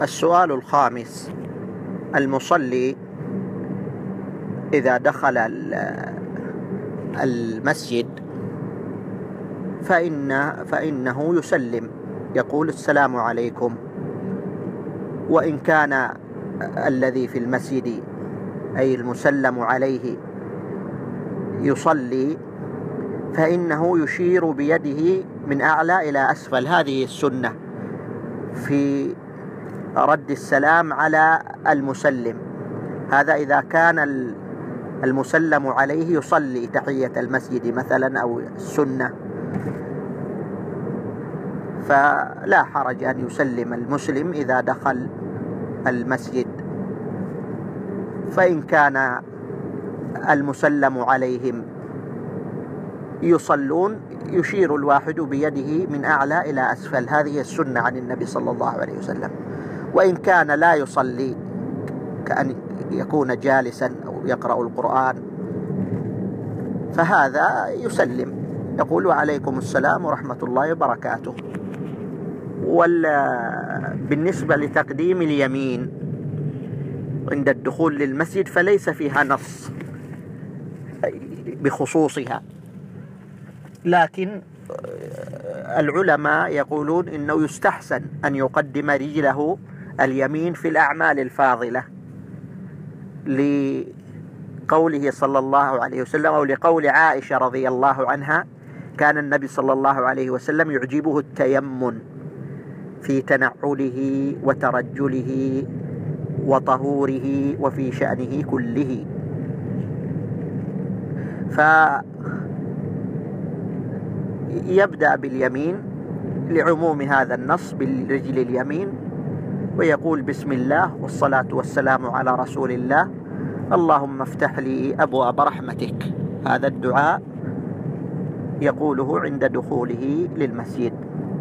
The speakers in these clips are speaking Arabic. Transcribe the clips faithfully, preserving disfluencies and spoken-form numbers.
السؤال الخامس: المصلي إذا دخل المسجد فإن فإنه يسلم، يقول السلام عليكم، وإن كان الذي في المسجد أي المسلم عليه يصلي فإنه يشير بيده من أعلى إلى أسفل. هذه السنة في رد السلام على المسلم. هذا إذا كان المسلم عليه يصلي تحية المسجد مثلا أو السنة، فلا حرج أن يسلم المسلم إذا دخل المسجد. فإن كان المسلم عليهم يصلون يشير الواحد بيده من أعلى إلى أسفل. هذه السنة عن النبي صلى الله عليه وسلم. وإن كان لا يصلي كأن يكون جالسا أو يقرأ القرآن فهذا يسلم، يقول وعليكم السلام ورحمة الله وبركاته. بالنسبة لتقديم اليمين عند الدخول للمسجد فليس فيها نص بخصوصها، لكن العلماء يقولون إنه يستحسن أن يقدم رجله اليمين في الأعمال الفاضلة، لقوله صلى الله عليه وسلم أو لقول عائشة رضي الله عنها: كان النبي صلى الله عليه وسلم يعجبه التيمن في تنعله وترجله وطهوره وفي شأنه كله. فيبدأ باليمين لعموم هذا النص بالرجل اليمين، ويقول بسم الله والصلاة والسلام على رسول الله، اللهم افتح لي أبواب رحمتك. هذا الدعاء يقوله عند دخوله للمسجد.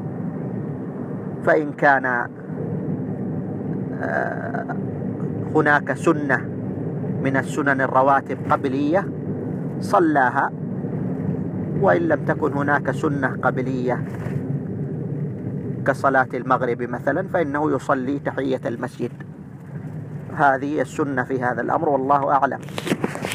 فإن كان هناك سنة من السنن الرواتب قبلية صلاها، وإن لم تكن هناك سنة قبلية كصلاة المغرب مثلا فإنه يصلي تحية المسجد. هذه السنة في هذا الأمر، والله أعلم.